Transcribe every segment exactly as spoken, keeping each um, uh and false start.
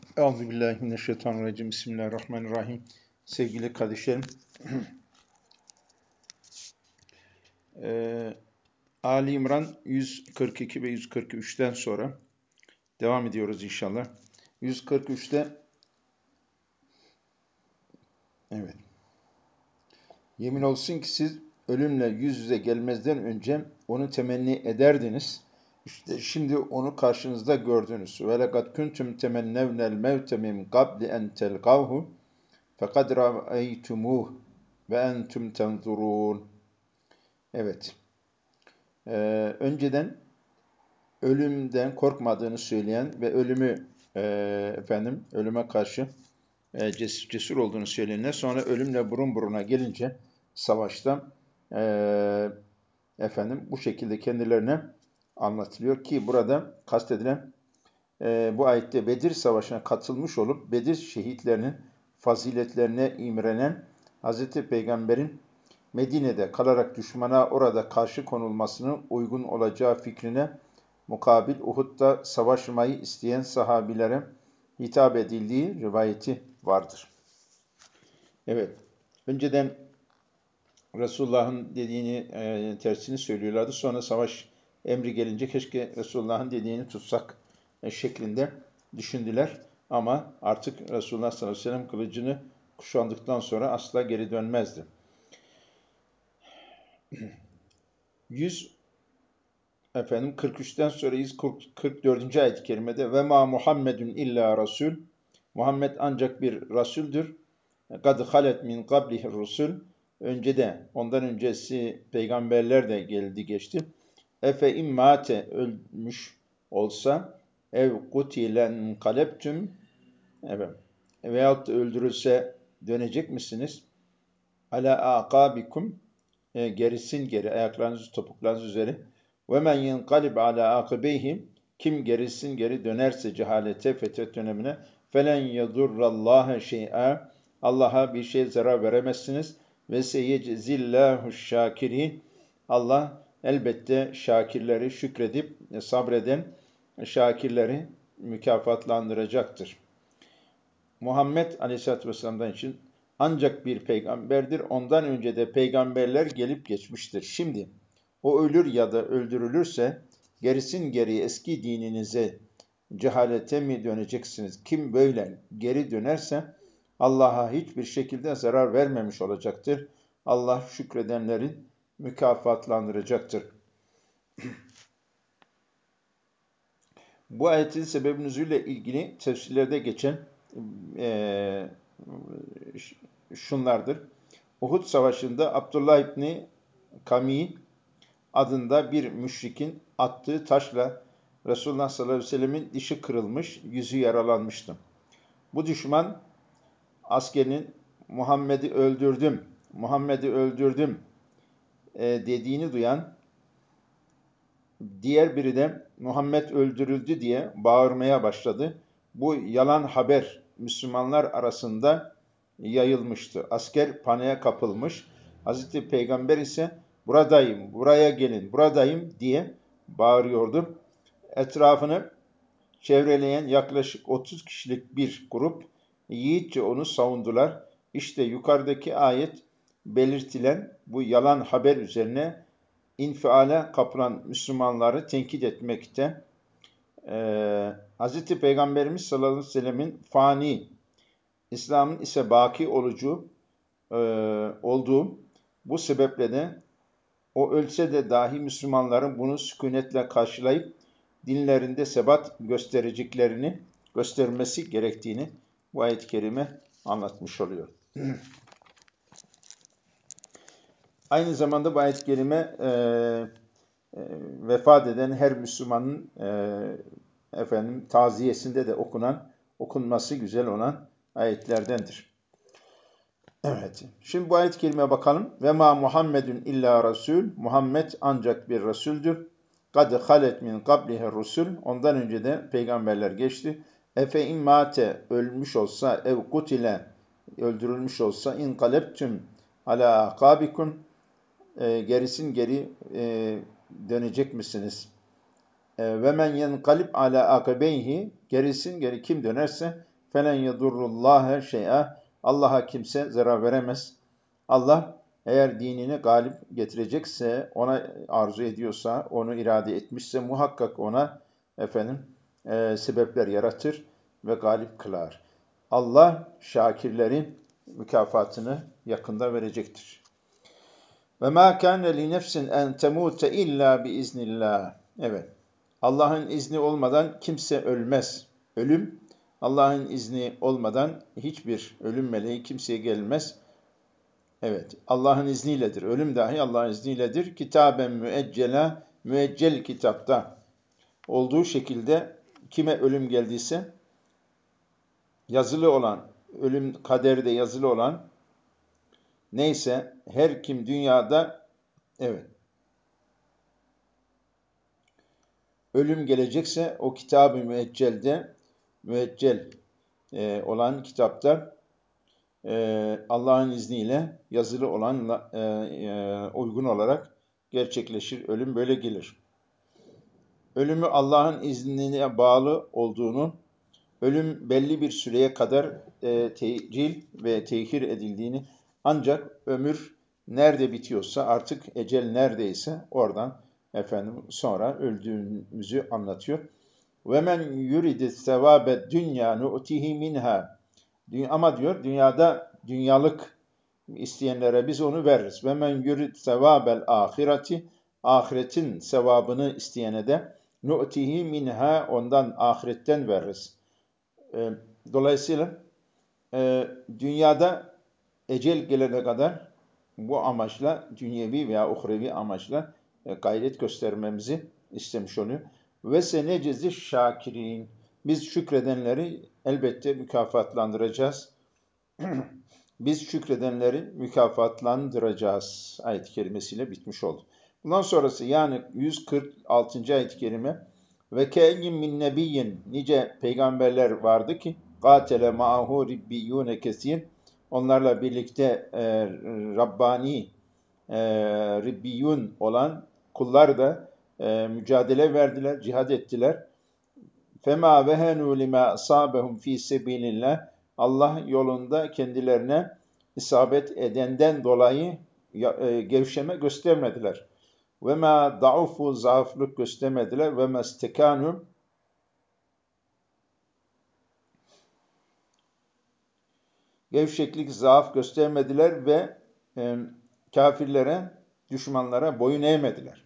Euzubillahimineşşeytanirracim. Bismillahirrahmanirrahim. Sevgili kardeşlerim, e, Ali İmran yüz kırk iki ve yüz kırk üçten sonra devam ediyoruz inşallah. yüz kırk üçte evet. Yemin olsun ki siz ölümle yüz yüze gelmezden önce onu temenni ederdiniz. İşte şimdi onu karşınızda gördünüz. Ve lekad kuntum temennevnel mevte min qabli en telqavhu fekad ra'aytumuh ve entum tenzurun. Evet. Ee, önceden ölümden korkmadığını söyleyen ve ölümü e, efendim ölüme karşı e, cesur, cesur olduğunu söyleyenler sonra ölümle burun buruna gelince savaşta e, efendim bu şekilde kendilerine anlatılıyor ki burada kastedilen e, bu ayette Bedir Savaşı'na katılmış olup Bedir şehitlerinin faziletlerine imrenen Hazreti Peygamber'in Medine'de kalarak düşmana orada karşı konulmasının uygun olacağı fikrine mukabil Uhud'da savaşmayı isteyen sahabilere hitap edildiği rivayeti vardır. Evet, önceden Resulullah'ın dediğini e, tersini söylüyorlardı. Sonra savaş emri gelince keşke Resulullah'ın dediğini tutsak e, şeklinde düşündüler. Ama artık Resulullah sallallahu aleyhi ve sellem kılıcını kuşandıktan sonra asla geri dönmezdi. yüz Efendim kırk üçten sonra kırk dördüncü ayet-i kerimede ve ma Muhammedun illa rasul. Muhammed ancak bir rasuldür. Kad halet min qablihi rusul. Önce de ondan öncesi peygamberler de geldi geçti. Efe immate ölmüş olsa ev kutilen kaleptüm evet veyahut da öldürülse dönecek misiniz? Ala aqabikum e, gerisin geri ayaklarınız topuklarınız üzeri ve men yenqalib ala akibeyhim kim gerisin geri dönerse cehalete fetret dönemine felen yedurrallaha şey'a Allah'a bir şey zarar veremezsiniz ve seyeczillahu şakirin Allah elbette şakirleri şükredip sabreden şakirleri mükafatlandıracaktır. Muhammed Aleyhisselatü Vesselam'dan için ancak bir peygamberdir. Ondan önce de peygamberler gelip geçmiştir. Şimdi o ölür ya da öldürülürse gerisin geri eski dininize, cehalete mi döneceksiniz? Kim böyle geri dönerse Allah'a hiçbir şekilde zarar vermemiş olacaktır. Allah şükredenlerin mükafatlandıracaktır. Bu ayetin sebeb nüzulüyle ilgili tefsirlerde geçen e, şunlardır. Uhud Savaşı'nda Abdullah İbni Kami adında bir müşrikin attığı taşla Resulullah sallallahu aleyhi ve sellemin dişi kırılmış, yüzü yaralanmıştı. Bu düşman askerinin Muhammed'i öldürdüm, Muhammed'i öldürdüm e, dediğini duyan diğer biri de Muhammed öldürüldü diye bağırmaya başladı. Bu yalan haber Müslümanlar arasında yayılmıştı. Asker paniğe kapılmış. Hazreti Peygamber ise buradayım, buraya gelin, buradayım diye bağırıyordu. Etrafını çevreleyen yaklaşık otuz kişilik bir grup yiğitçe onu savundular. İşte yukarıdaki ayet belirtilen bu yalan haber üzerine infiale kapılan Müslümanları tenkit etmekte. Ee, Hz. Peygamberimiz sallallahu aleyhi ve sellemin fani, İslam'ın ise baki olucu e, olduğu bu sebeple de o ölse de dahi Müslümanların bunu sükunetle karşılayıp dinlerinde sebat göstereceklerini göstermesi gerektiğini bu ayet-i kerime anlatmış oluyor. Aynı zamanda bu ayet-i kerime e, e, vefat eden her Müslümanın e, efendim taziyesinde de okunan, okunması güzel olan ayetlerdendir. Evet. Şimdi bu ayet-i kerimeye bakalım. Ve ma Muhammedun illa rasul. Muhammed ancak bir rasuldür. Kad halet min qablihi rusul. Ondan önce de peygamberler geçti. Efe immate ölmüş olsa ev kutile öldürülmüş olsa in kaleptüm ala akabikum e, gerisin geri e, dönecek misiniz? Ve men yenkalib ala akibeyhi gerisin geri kim dönerse felen yedurrullâhe şey'a. Allah'a kimse zarar veremez. Allah eğer dinini galip getirecekse, ona arzu ediyorsa, onu irade etmişse muhakkak ona efendim e, sebepler yaratır ve galip kılar. Allah şakirlerin mükafatını yakında verecektir. Ve mâ kâne li nefsin en temûte illâ biiznillâh. Evet. Allah'ın izni olmadan kimse ölmez. Ölüm, Allah'ın izni olmadan hiçbir ölüm meleği kimseye gelmez. Evet, Allah'ın izniyledir. Ölüm dahi Allah'ın izniyledir. Kitaben müeccela, müeccel kitapta olduğu şekilde kime ölüm geldiyse, yazılı olan, ölüm kaderde yazılı olan neyse, her kim dünyada, evet, ölüm gelecekse o kitab-ı müeccelde, müeccel e, olan kitapta e, Allah'ın izniyle yazılı olan e, e, uygun olarak gerçekleşir. Ölüm böyle gelir. Ölümü Allah'ın iznine bağlı olduğunu, ölüm belli bir süreye kadar e, tecil ve tehir edildiğini, ancak ömür nerede bitiyorsa, artık ecel neredeyse oradan efendim sonra öldüğümüzü anlatıyor. Ve men yuridu sevabe dünya nu'tihi minha. Ama diyor dünyada dünyalık isteyenlere biz onu veririz. Ve men yurid sevabel ahireti, ahiretin sevabını isteyene de nu'tihi minha, ondan ahiretten veririz. E, dolayısıyla e, dünyada ecel gelene kadar bu amaçla, dünyevi veya uhrevi amaçla e, gayret göstermemizi istemiş oluyor. Ve senecezi şakirin. Biz şükredenleri elbette mükafatlandıracağız. Biz şükredenleri mükafatlandıracağız ayet-i kerimesiyle bitmiş oldu. Bundan sonrası yani yüz kırk altıncı ayet-i kerime ve ke'yin min nebiyyin, nice peygamberler vardı ki katele ma'ahu ribbiyyune kesir, onlarla birlikte e, Rabbani e, Ribbiyun olan kullar da e, mücadele verdiler, cihad ettiler. Fema vehenu lima asabehum fi sebilillah. Allah yolunda kendilerine isabet edenden dolayı e, gevşeme göstermediler. Ve ma daufu, zaaflık göstermediler. Ve ma istekanu, gevşeklik, zaaf göstermediler ve e, kafirlere, düşmanlara boyun eğmediler.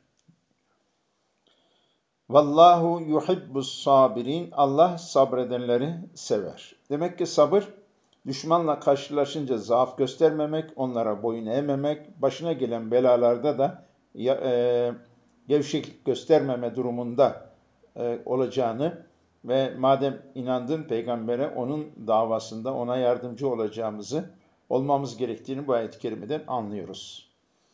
Vallahu yuhibbus sabirin. Allah sabredenleri sever. Demek ki sabır, düşmanla karşılaşınca zaaf göstermemek, onlara boyun eğmemek, başına gelen belalarda da e, gevşeklik göstermeme durumunda e, olacağını ve madem inandın peygambere, onun davasında ona yardımcı olacağımızı, olmamız gerektiğini bu ayet-i kerimeden anlıyoruz.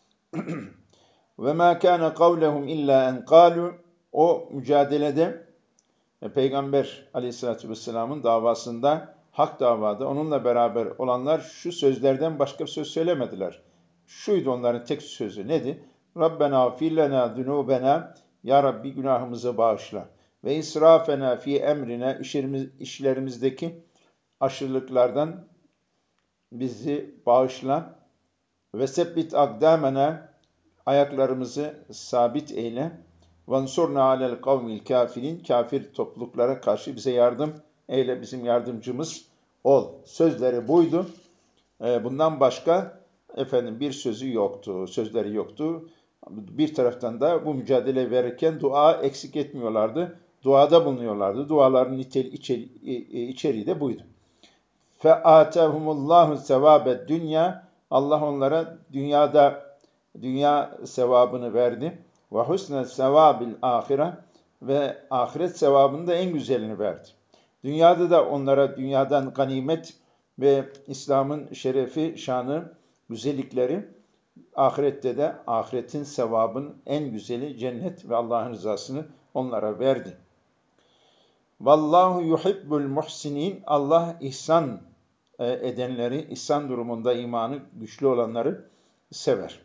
Ve ma kana kavlehum illa en qalu. O mücadelede Peygamber Aleyhisselatü Vesselam'ın davasında, hak davada onunla beraber olanlar şu sözlerden başka bir söz söylemediler. Şuydu onların tek sözü, neydi? Rabbena fillena zunubena, ya Rabbi günahımızı bağışla. Ve israfena fi emrine, işlerimiz, işlerimizdeki aşırılıklardan bizi bağışla. Ve sebbit akdamena, ayaklarımızı sabit eyle. Vansurna alel kavmil kafirin, kafir topluluklara karşı bize yardım eyle, bizim yardımcımız ol. Sözleri buydu. Bundan başka efendim bir sözü yoktu, sözleri yoktu. Bir taraftan da bu mücadele verirken dua eksik etmiyorlardı. Duada bulunuyorlardı. Duaların nitel, içeri, içeriği de buydu. Fe'atehumullahu sevabed dünya. Allah onlara dünyada dünya sevabını verdi. Ve husne sevabil ahire, ve ahiret sevabını da en güzelini verdi. Dünyada da onlara dünyadan ganimet ve İslam'ın şerefi, şanı, güzellikleri, ahirette de ahiretin sevabının en güzeli cennet ve Allah'ın rızasını onlara verdi. Vallahu yuhibbul muhsinin. Allah ihsan edenleri, ihsan durumunda imanı güçlü olanları sever.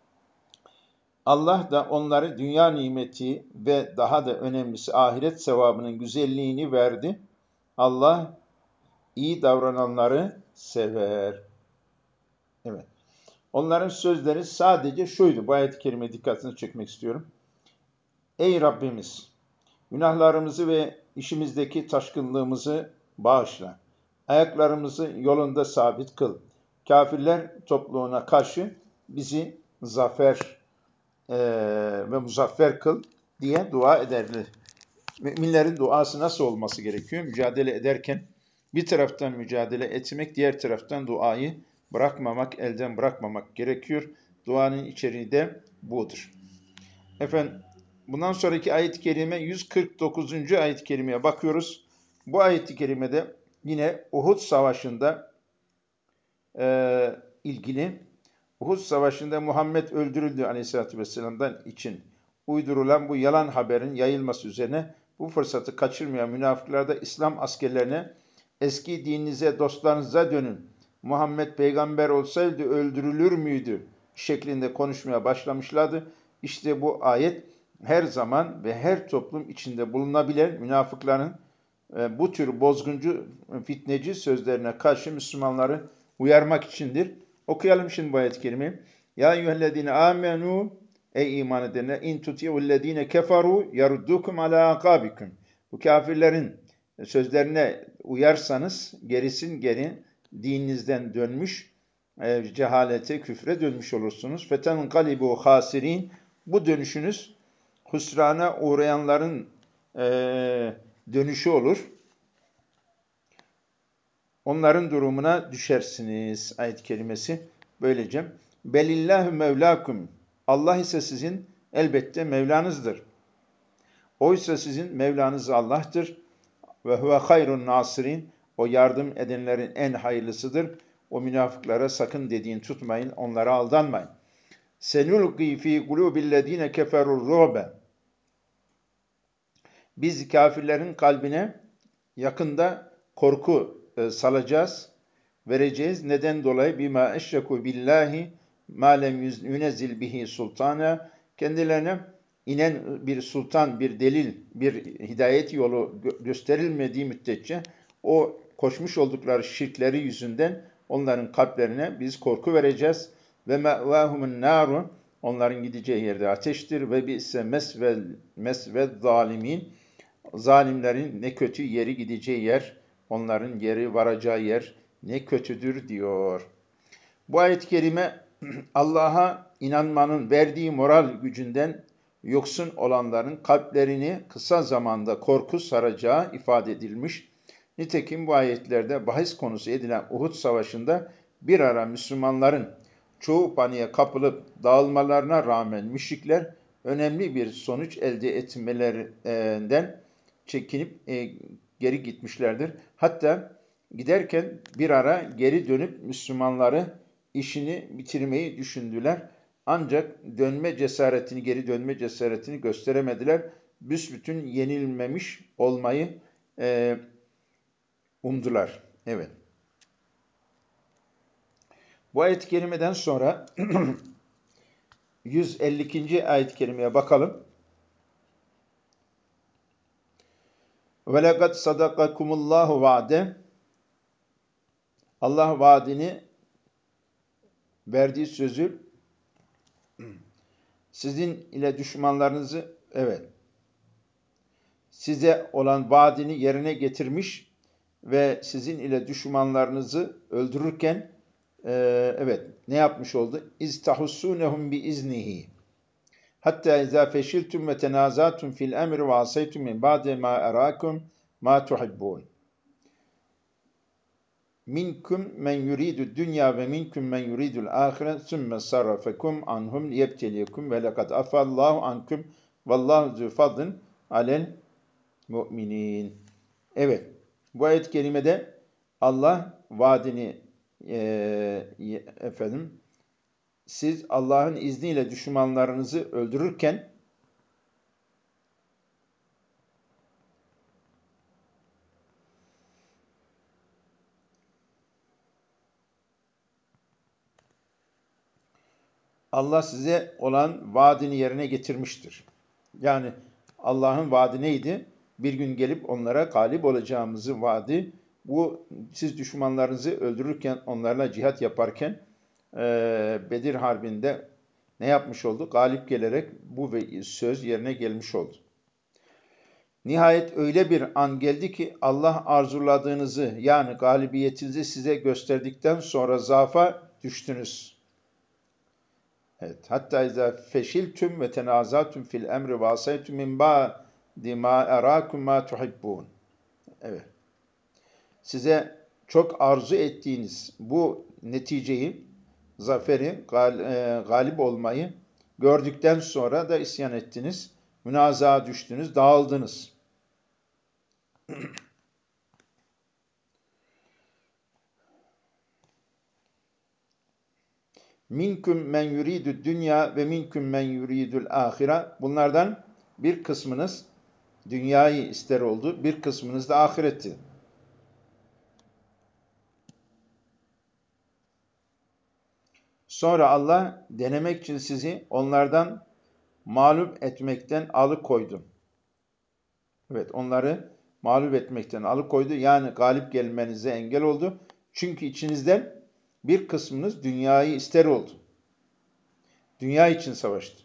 Allah da onları dünya nimeti ve daha da önemlisi ahiret sevabının güzelliğini verdi. Allah iyi davrananları sever. Evet. Onların sözleri sadece şuydu. Bu ayet-i kerimeye dikkatini çekmek istiyorum. Ey Rabbimiz! Günahlarımızı ve işimizdeki taşkınlığımızı bağışla. Ayaklarımızı yolunda sabit kıl. Kafirler topluluğuna karşı bizi zafer e, ve muzaffer kıl diye dua ederler. Müminlerin duası nasıl olması gerekiyor? Mücadele ederken bir taraftan mücadele etmek, diğer taraftan duayı bırakmamak, elden bırakmamak gerekiyor. Duanın içeriği de budur. Efendim, bundan sonraki ayet-i kerime yüz kırk dokuzuncu ayet-i kerimeye bakıyoruz. Bu ayet-i kerimede yine Uhud Savaşı'nda e, ilgili, Uhud Savaşı'nda Muhammed öldürüldü Aleyhisselatü Vesselam'dan için uydurulan bu yalan haberin yayılması üzerine bu fırsatı kaçırmayan münafıklar da İslam askerlerine eski dininize, dostlarınıza dönün. Muhammed peygamber olsaydı öldürülür müydü? Şeklinde konuşmaya başlamışlardı. İşte bu ayet her zaman ve her toplum içinde bulunabilen münafıkların e, bu tür bozguncu, fitneci sözlerine karşı Müslümanları uyarmak içindir. Okuyalım şimdi bu ayet-i kerimeyi. Ya eyyühellezine amenu, ey iman edenler, in tuti'ullezine keferu yaruddukum ala akabikum. Bu kafirlerin sözlerine uyarsanız gerisin geri dininizden dönmüş, e, cehalete, küfre dönmüş olursunuz. Feten galibu hasirin. Bu dönüşünüz husrana uğrayanların e, dönüşü olur. Onların durumuna düşersiniz. Ayet-i kerimesi böylece. Belillahu mevlakum. Allah ise sizin elbette Mevlanızdır. Oysa sizin Mevlanız Allah'tır. Ve huve hayrun nasirin. O yardım edenlerin en hayırlısıdır. O münafıklara sakın dediğin tutmayın. Onlara aldanmayın. Senulqi fi kulubillezine keferur ru'be. Biz kafirlerin kalbine yakında korku e, salacağız, vereceğiz. Neden dolayı? Bima eşreku billahi ma lem yunezzil bihi sultana. Kendilerine inen bir sultan, bir delil, bir hidayet yolu gösterilmediği müddetçe o koşmuş oldukları şirkleri yüzünden onların kalplerine biz korku vereceğiz. Ve me'vahumun naru, onların gideceği yerde ateştir. Ve bi'se mesvel mesved zalimin, zalimlerin ne kötü yeri gideceği yer, onların yeri varacağı yer ne kötüdür diyor. Bu ayet-i kerime Allah'a inanmanın verdiği moral gücünden yoksun olanların kalplerini kısa zamanda korku saracağı ifade edilmiş. Nitekim bu ayetlerde bahis konusu edilen Uhud Savaşı'nda bir ara Müslümanların çoğu paniğe kapılıp dağılmalarına rağmen müşrikler önemli bir sonuç elde etmelerinden çekinip e, geri gitmişlerdir. Hatta giderken bir ara geri dönüp Müslümanları işini bitirmeyi düşündüler. Ancak dönme cesaretini, geri dönme cesaretini gösteremediler. Büsbütün yenilmemiş olmayı e, umdular. Evet. Bu ayet-i kerimeden sonra yüz elli ikinci ayet-i kerimeye bakalım. وَلَقَدْ صَدَقَكُمُ اللّٰهُ وَعْدَهُ. Allah vaadini, verdiği sözü sizin ile düşmanlarınızı, evet, size olan vaadini yerine getirmiş ve sizin ile düşmanlarınızı öldürürken e, evet ne yapmış oldu? İstahussunehum bi iznihi. Hatta izâ feşiltum ve tenâzâtum fil emri ve asaytum min ba'de ma arâkum ma tuhibbûn. Minkum men yuridu dünya ve minkum men yuridul ahiret sümme sarrafekum anhum liyebteliyekum ve lekad afallahu ankum vallahu zü fadlin alel müminin. Evet, bu ayet-i kerimede Allah vaadini e, efendim siz Allah'ın izniyle düşmanlarınızı öldürürken Allah size olan vaadini yerine getirmiştir. Yani Allah'ın vaadi neydi? Bir gün gelip onlara galip olacağımızı vaadi Bu siz düşmanlarınızı öldürürken, onlarla cihat yaparken e, Bedir Harbi'nde ne yapmış oldu? Galip gelerek bu söz yerine gelmiş oldu. Nihayet öyle bir an geldi ki Allah arzuladığınızı yani galibiyetinizi size gösterdikten sonra zaafa düştünüz. Evet. Hatta izâ feşiltüm ve tenazâtüm fil emri ve asaytüm min ba'di mâ erâkum mâ tuhibbûn. Evet. Size çok arzu ettiğiniz bu neticeyi, zaferi, gal, e, galip olmayı gördükten sonra da isyan ettiniz. Münazaa düştünüz, dağıldınız. Minküm men yuridü dünya ve minküm men yuridül ahira. Bunlardan bir kısmınız dünyayı ister oldu, bir kısmınız da ahireti. Sonra Allah denemek için sizi onlardan mağlup etmekten alıkoydu. Evet, onları mağlup etmekten alıkoydu. Yani galip gelmenize engel oldu. Çünkü içinizden bir kısmınız dünyayı ister oldu. Dünya için savaştı.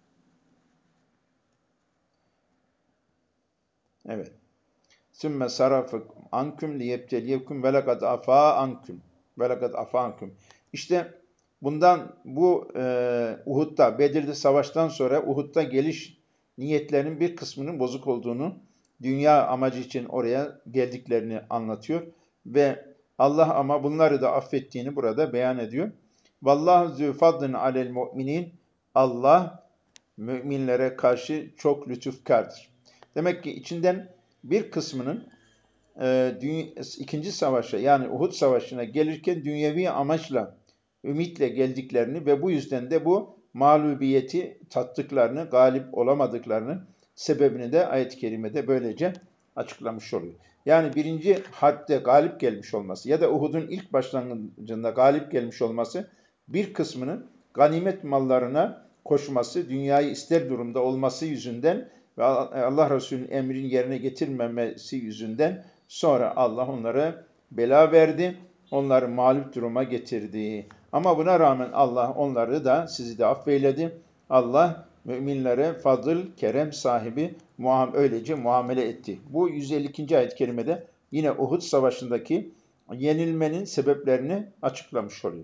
Evet. Sümme sarafekum ankum liyebteliyekum ve lekad afa ankum. Ve lekad afa ankum. İşte bundan bu e, Uhud'da, Bedir'de savaştan sonra Uhud'da geliş niyetlerinin bir kısmının bozuk olduğunu, dünya amacı için oraya geldiklerini anlatıyor. Ve Allah ama bunları da affettiğini burada beyan ediyor. Vallahu zü fadlin alel mu'minin. Allah müminlere karşı çok lütufkardır. Demek ki içinden bir kısmının e, dünya, ikinci savaşa yani Uhud Savaşı'na gelirken dünyevi amaçla, ümitle geldiklerini ve bu yüzden de bu mağlubiyeti tattıklarını, galip olamadıklarını sebebini de ayet-i kerimede böylece açıklamış oluyor. Yani birinci harpte galip gelmiş olması ya da Uhud'un ilk başlangıcında galip gelmiş olması bir kısmının ganimet mallarına koşması, dünyayı ister durumda olması yüzünden ve Allah Resulü'nün emrini yerine getirmemesi yüzünden sonra Allah onlara bela verdi, onları mağlup duruma getirdi. Ama buna rağmen Allah onları da sizi de affeyledi. Allah müminlere fadıl, kerem sahibi muam öylece muamele etti. Bu yüz elli ikinci ayet-i kerimede yine Uhud Savaşı'ndaki yenilmenin sebeplerini açıklamış oluyor.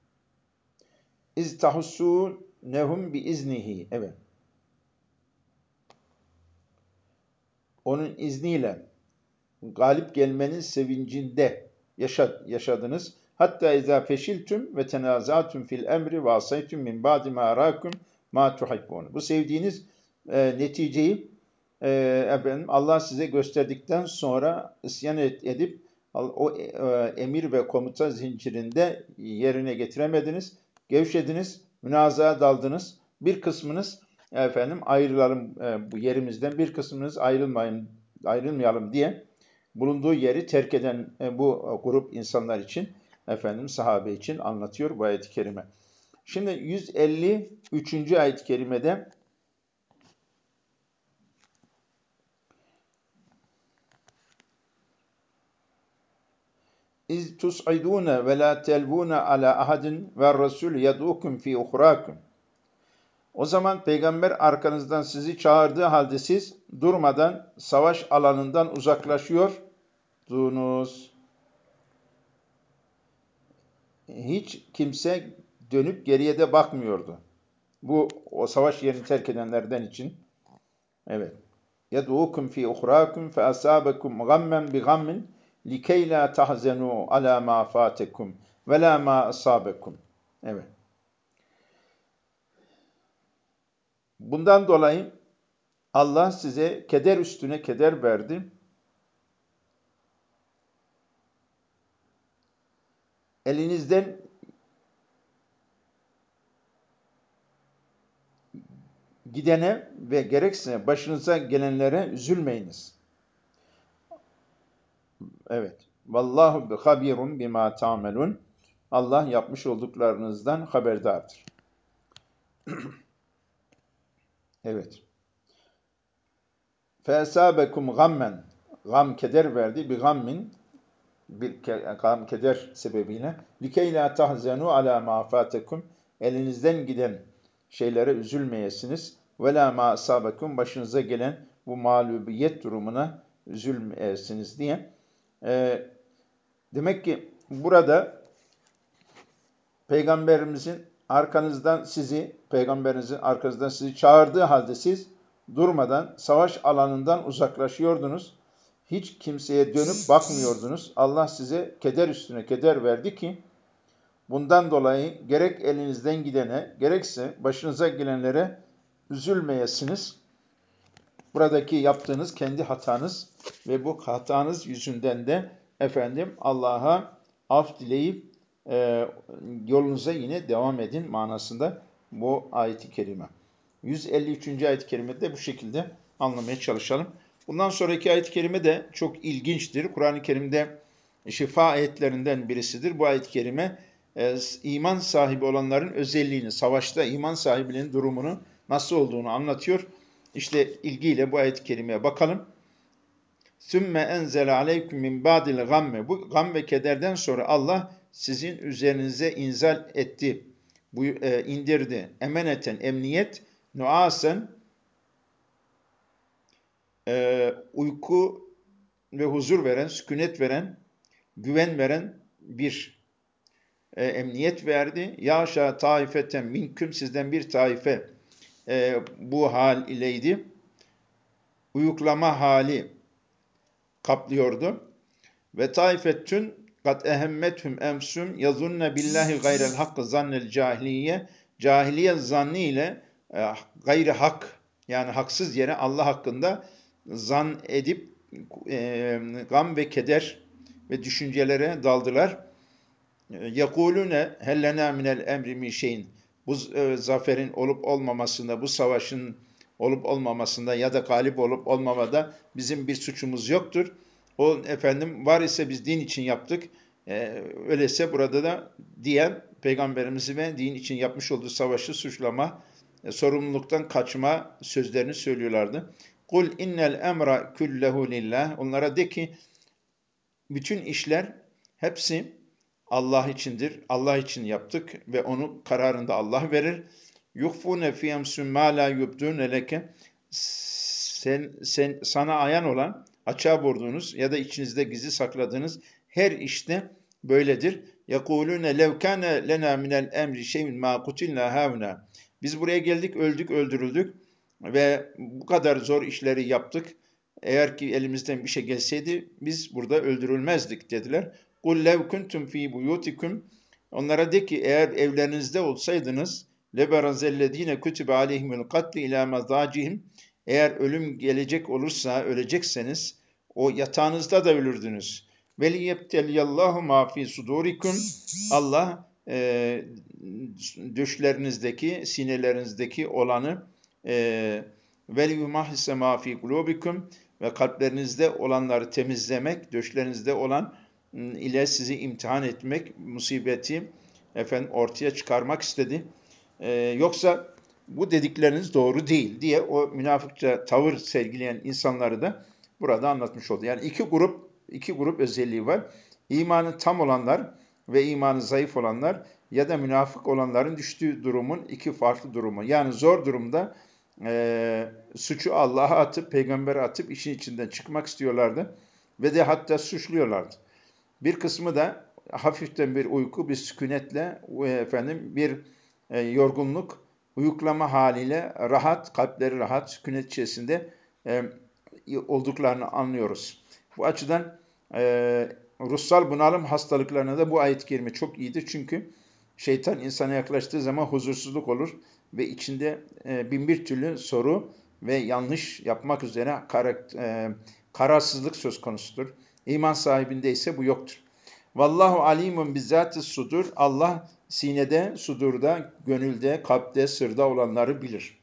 İz tahussu nehum bi iznihi. Evet. Onun izniyle galip gelmenin sevincinde yaşadınız. Hatta izâ feşiltüm ve tenazâtüm fil emri ve asaytüm min ba'di mâ arâkum mâ tuhibbûn. Bu sevdiğiniz e, neticeyi e, efendim, Allah size gösterdikten sonra isyan edip o e, emir ve komuta zincirinde yerine getiremediniz. Gevşediniz, münazaa daldınız. Bir kısmınız efendim ayrılalım e, bu yerimizden, bir kısmınız ayrılmayın, ayrılmayalım diye bulunduğu yeri terk eden e, bu grup insanlar için, efendim sahabe için anlatıyor bu ayet-i kerime. Şimdi yüz elli üçüncü ayet-i kerimede İz tus'idûne ve lâ telvûne alâ ahadin ve rasûl yedûkum fî uhrâkum. O zaman peygamber arkanızdan sizi çağırdığı halde siz durmadan savaş alanından uzaklaşıyordunuz. Hiç kimse dönüp geriye de bakmıyordu. Bu o savaş yerini terk edenlerden için. Evet. يَدْعُوكُمْ فِي اُخْرَاكُمْ فَأَسَابَكُمْ غَمًّا بِغَمٍّ لِكَيْ لَا تَحْزَنُوا عَلَى مَا فَاتَكُمْ وَلَا مَا أَصَابَكُمْ. Evet. Bundan dolayı Allah size keder üstüne keder verdi. Elinizden gidene ve gerekse başınıza gelenlere üzülmeyiniz. Evet. Vallahu bi habirun bima ta'melun. Allah yapmış olduklarınızdan haberdardır. Evet. Fesabekum gammen. Gam keder verdi. Bi gammin bir gam, keder sebebiyle. Likey la tahzenu ala ma fatakum. Elinizden giden şeylere üzülmeyesiniz. Ve la ma asabakum. Başınıza gelen bu mağlubiyet durumuna üzülmeyesiniz diye. E, demek ki burada Peygamberimizin arkanızdan sizi, Peygamberinizin arkanızdan sizi çağırdığı halde siz durmadan savaş alanından uzaklaşıyordunuz. Hiç kimseye dönüp bakmıyordunuz. Allah size keder üstüne keder verdi ki bundan dolayı gerek elinizden gidene, gerekse başınıza gelenlere üzülmeyesiniz. Buradaki yaptığınız kendi hatanız ve bu hatanız yüzünden de efendim Allah'a af dileyip e, yolunuza yine devam edin manasında bu ayet-i kerime. yüz elli üçüncü ayet-i kerimede de bu şekilde anlamaya çalışalım. Bundan sonraki ayet-i kerime de çok ilginçtir. Kur'an-ı Kerim'de şifa ayetlerinden birisidir. Bu ayet-i kerime e, iman sahibi olanların özelliğini, savaşta iman sahibinin durumunu nasıl olduğunu anlatıyor. İşte ilgiyle bu ayet-i kerimeye bakalım. Sümme enzele aleyküm min ba'dil gamme. Bu gam ve kederden sonra Allah sizin üzerinize inzal etti. Bu e, indirdi. Emeneten, emniyet, nuasen, e, uyku ve huzur veren, sükunet veren, güven veren bir e, emniyet verdi. Yaşa taifeten minküm, sizden bir taife e, bu hal ileydi. Uyuklama hali kaplıyordu. Ve taifetün kad ehemmethum emsum yazunne billahi gayrel hakkı zannel cahiliye. Cahiliye zannı ile e, gayri hak, yani haksız yere Allah hakkında zan edip e, gam ve keder ve düşüncelere daldılar. Yekulune hellena minel emri min şeyin. Bu e, zaferin olup olmamasında, bu savaşın olup olmamasında ya da galip olup olmamada bizim bir suçumuz yoktur. O efendim var ise biz din için yaptık. E, öyleyse burada da diyen Peygamberimizi ve din için yapmış olduğu savaşı suçlama, e, sorumluluktan kaçma sözlerini söylüyorlardı. Kul innel emra kullehu lillah. Onlara de ki bütün işler hepsi Allah içindir. Allah için yaptık ve onu kararında Allah verir. Yuhfune fi emsum ma la yubdun leke. Sen, sen sana ayan olan, açığa vurduğunuz ya da içinizde gizli sakladığınız her işte böyledir. Yekulune lev kana lena minel emri şey'un ma kutilna havna. Biz buraya geldik, öldük, öldürüldük ve bu kadar zor işleri yaptık. Eğer ki elimizden bir şey gelseydi biz burada öldürülmezdik dediler. قُلْ لَوْ كُنْتُمْ ف۪ي بُيُوتِكُمْ. Onlara de ki eğer evlerinizde olsaydınız لَبَرَزَ الَّذ۪ينَ كُتُبَ عَلَيْهِمُ الْقَتْلِ اِلٰى مَضَاجِهِمْ. Eğer ölüm gelecek olursa, ölecekseniz o yatağınızda da ölürdünüz. وَلِيَبْتَلِيَ اللّٰهُ مَا ف۪ي صُدُورِكُمْ. Allah e, düşlerinizdeki, sinelerinizdeki olanı e, وَلِيُمَحِسَ مَا ف۪ي قُلُوبِكُمْ ve kalplerinizde olanları temizlemek, döşlerinizde olan ile sizi imtihan etmek, musibeti efendim ortaya çıkarmak istedi. Ee, yoksa bu dedikleriniz doğru değil diye o münafıkça tavır sergileyen insanları da burada anlatmış oldu. Yani iki grup, iki grup özelliği var. İmanı tam olanlar ve imanı zayıf olanlar ya da münafık olanların düştüğü durumun iki farklı durumu. Yani zor durumda e, suçu Allah'a atıp, peygambere atıp işin içinden çıkmak istiyorlardı ve de hatta suçluyorlardı. Bir kısmı da hafiften bir uyku, bir sükunetle efendim bir e, yorgunluk, uyuklama haliyle rahat, kalpleri rahat, sükunet içerisinde e, olduklarını anlıyoruz. Bu açıdan e, ruhsal bunalım hastalıklarına da bu ayet-i kerime çok iyidir. Çünkü şeytan insana yaklaştığı zaman huzursuzluk olur ve içinde e, bin bir türlü soru ve yanlış yapmak üzere karak, e, kararsızlık söz konusudur. İman sahibinde ise bu yoktur. Vallahu alimun bizzati sudur. Allah sinede, sudurda, gönülde, kalpte, sırda olanları bilir.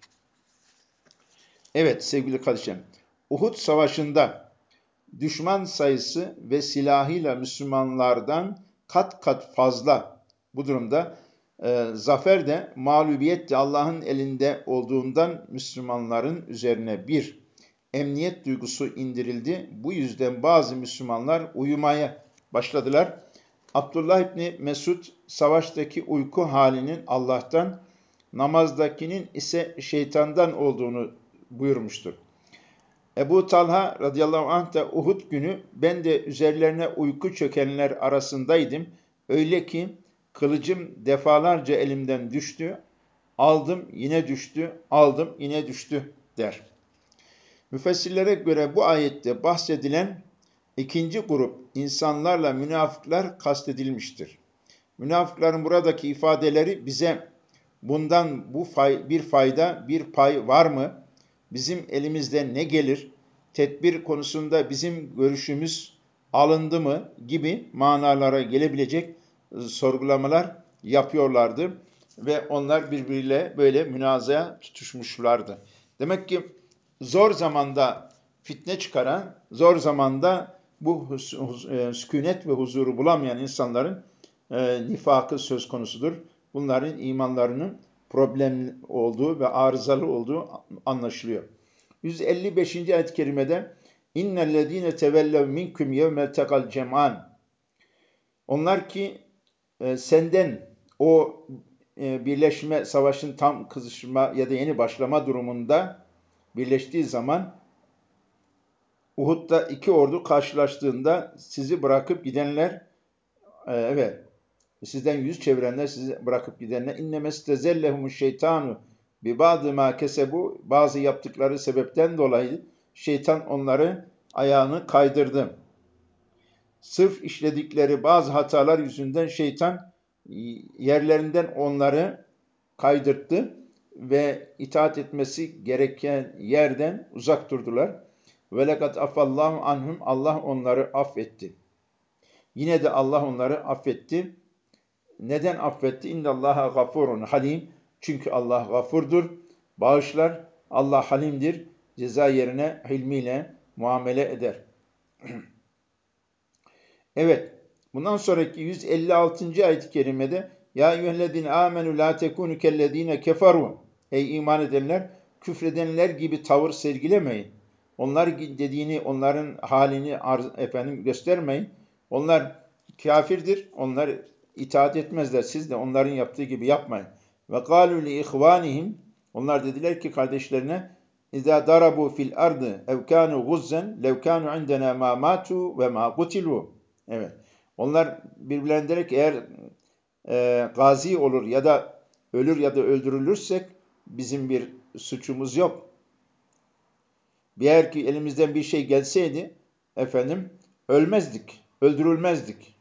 Evet sevgili kardeşlerim. Uhud Savaşı'nda düşman sayısı ve silahıyla Müslümanlardan kat kat fazla. Bu durumda e, zafer de mağlubiyet de Allah'ın elinde olduğundan Müslümanların üzerine bir emniyet duygusu indirildi. Bu yüzden bazı Müslümanlar uyumaya başladılar. Abdullah İbni Mesud savaştaki uyku halinin Allah'tan, namazdakinin ise şeytandan olduğunu buyurmuştur. Ebu Talha radıyallahu anh da Uhud günü ben de üzerlerine uyku çökenler arasındaydım. Öyle ki kılıcım defalarca elimden düştü. Aldım yine düştü, aldım yine düştü der. Müfessirlere göre bu ayette bahsedilen ikinci grup insanlarla münafıklar kastedilmiştir. Münafıkların buradaki ifadeleri bize bundan bu fay, bir fayda, bir pay var mı? Bizim elimizde ne gelir? Tedbir konusunda bizim görüşümüz alındı mı? Gibi manalara gelebilecek sorgulamalar yapıyorlardı. Ve onlar birbiriyle böyle münazaya tutuşmuşlardı. Demek ki zor zamanda fitne çıkaran, zor zamanda bu hus, hus, e, sükunet ve huzuru bulamayan insanların e, nifakı söz konusudur. Bunların imanlarının problem olduğu ve arızalı olduğu anlaşılıyor. yüz elli beşinci ayet-i kerimede İnnellezîne tevellev minkum yevmel tekal cem'an. Onlar ki e, senden o e, birleşme, savaşın tam kızışma ya da yeni başlama durumunda birleştiği zaman Uhud'da iki ordu karşılaştığında sizi bırakıp gidenler, e, evet, sizden yüz çevirenler, sizi bırakıp gidenler, innemestezellehumuş şeytanu bi ba'dı ma kesebu, bazı yaptıkları sebepten dolayı şeytan onları ayağını kaydırdı. Sırf işledikleri bazı hatalar yüzünden şeytan yerlerinden onları kaydırttı ve itaat etmesi gereken yerden uzak durdular. Ve lekat afallahu anhum, Allah onları affetti. Yine de Allah onları affetti. Neden affetti? İnnallaha gafurun halim. Çünkü Allah gafurdur, bağışlar. Allah halimdir. Ceza yerine hilmiyle muamele eder. Evet. Bundan sonraki yüz elli altıncı ayet-i kerimede ya eyyühellezine amenu la tekunu kellezine keferu. Ey iman edenler, küfredenler gibi tavır sergilemeyin. Onlar dediğini, onların halini arz, efendim göstermeyin. Onlar kafirdir. Onlar itaat etmezler. Siz de onların yaptığı gibi yapmayın. Ve kâlû li ihvânihim. Onlar dediler ki kardeşlerine İzâ darabu fil ardı ev kânû guzzen lev kânû indena mâ mâtû ve mâ kutilû. Evet. Onlar birbirlerine der ki eğer e, gazi olur ya da ölür ya da öldürülürsek bizim bir suçumuz yok. Eğer ki elimizden bir şey gelseydi efendim ölmezdik, öldürülmezdik.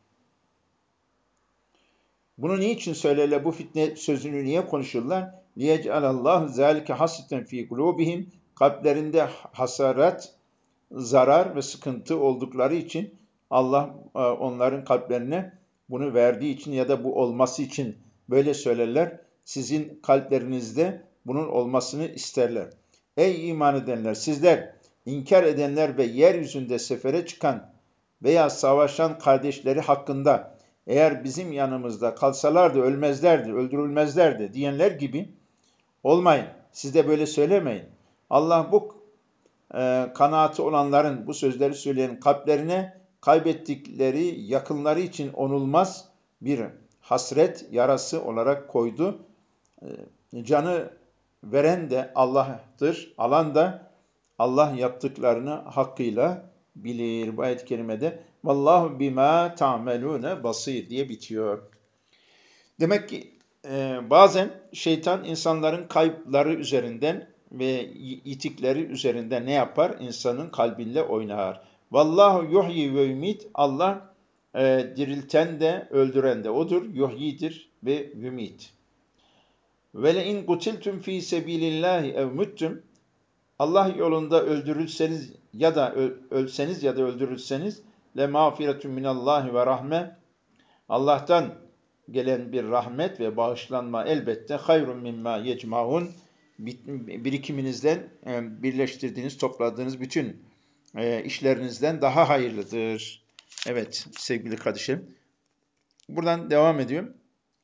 Bunu niçin söylerler? Bu fitne sözünü niye konuşurlar? Liyec'alallahu zâlike hasreten fî kulûbihim. Kalplerinde hasaret, zarar ve sıkıntı oldukları için Allah onların kalplerine bunu verdiği için ya da bu olması için böyle söylerler. Sizin kalplerinizde bunun olmasını isterler. Ey iman edenler, sizler inkar edenler ve yeryüzünde sefere çıkan veya savaşan kardeşleri hakkında eğer bizim yanımızda kalsalardı ölmezlerdi, öldürülmezlerdi diyenler gibi olmayın. Siz de böyle söylemeyin. Allah bu e, kanaati olanların, bu sözleri söyleyen kalplerine kaybettikleri yakınları için onulmaz bir hasret yarası olarak koydu. E, canı veren de Allah'tır, alan da Allah yaptıklarını hakkıyla bilir. Bu ayet-i kerimede Vallahu bima ta'melune basir diye bitiyor. Demek ki e, bazen şeytan insanların kalpleri üzerinden ve itikleri üzerinden ne yapar? İnsanın kalbinle oynar. Vallahu yuhyi ve yumit. Allah e, dirilten de öldüren de odur. Yuhyidir ve yumit. Ve le in kutiltum fi sebilillahi ev muttum. Allah yolunda öldürülseniz ya da ölseniz ya da öldürülseniz le mağfiretun minallahi ve rahme. Allah'tan gelen bir rahmet ve bağışlanma elbette hayrun mimma yecmaun, birikiminizden birleştirdiğiniz, topladığınız bütün işlerinizden daha hayırlıdır. Evet sevgili kardeşim. Buradan devam ediyorum.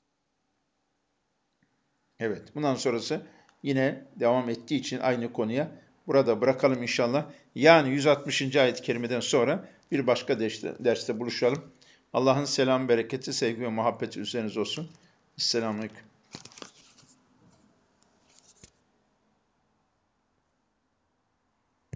Evet bundan sonrası yine devam ettiği için aynı konuya burada bırakalım inşallah. Yani yüz altmışıncı ayet-i kerimeden sonra bir başka derste, derste buluşalım. Allah'ın selam, bereketi, sevgi ve muhabbeti üzerinize olsun. Esselamu Aleyküm.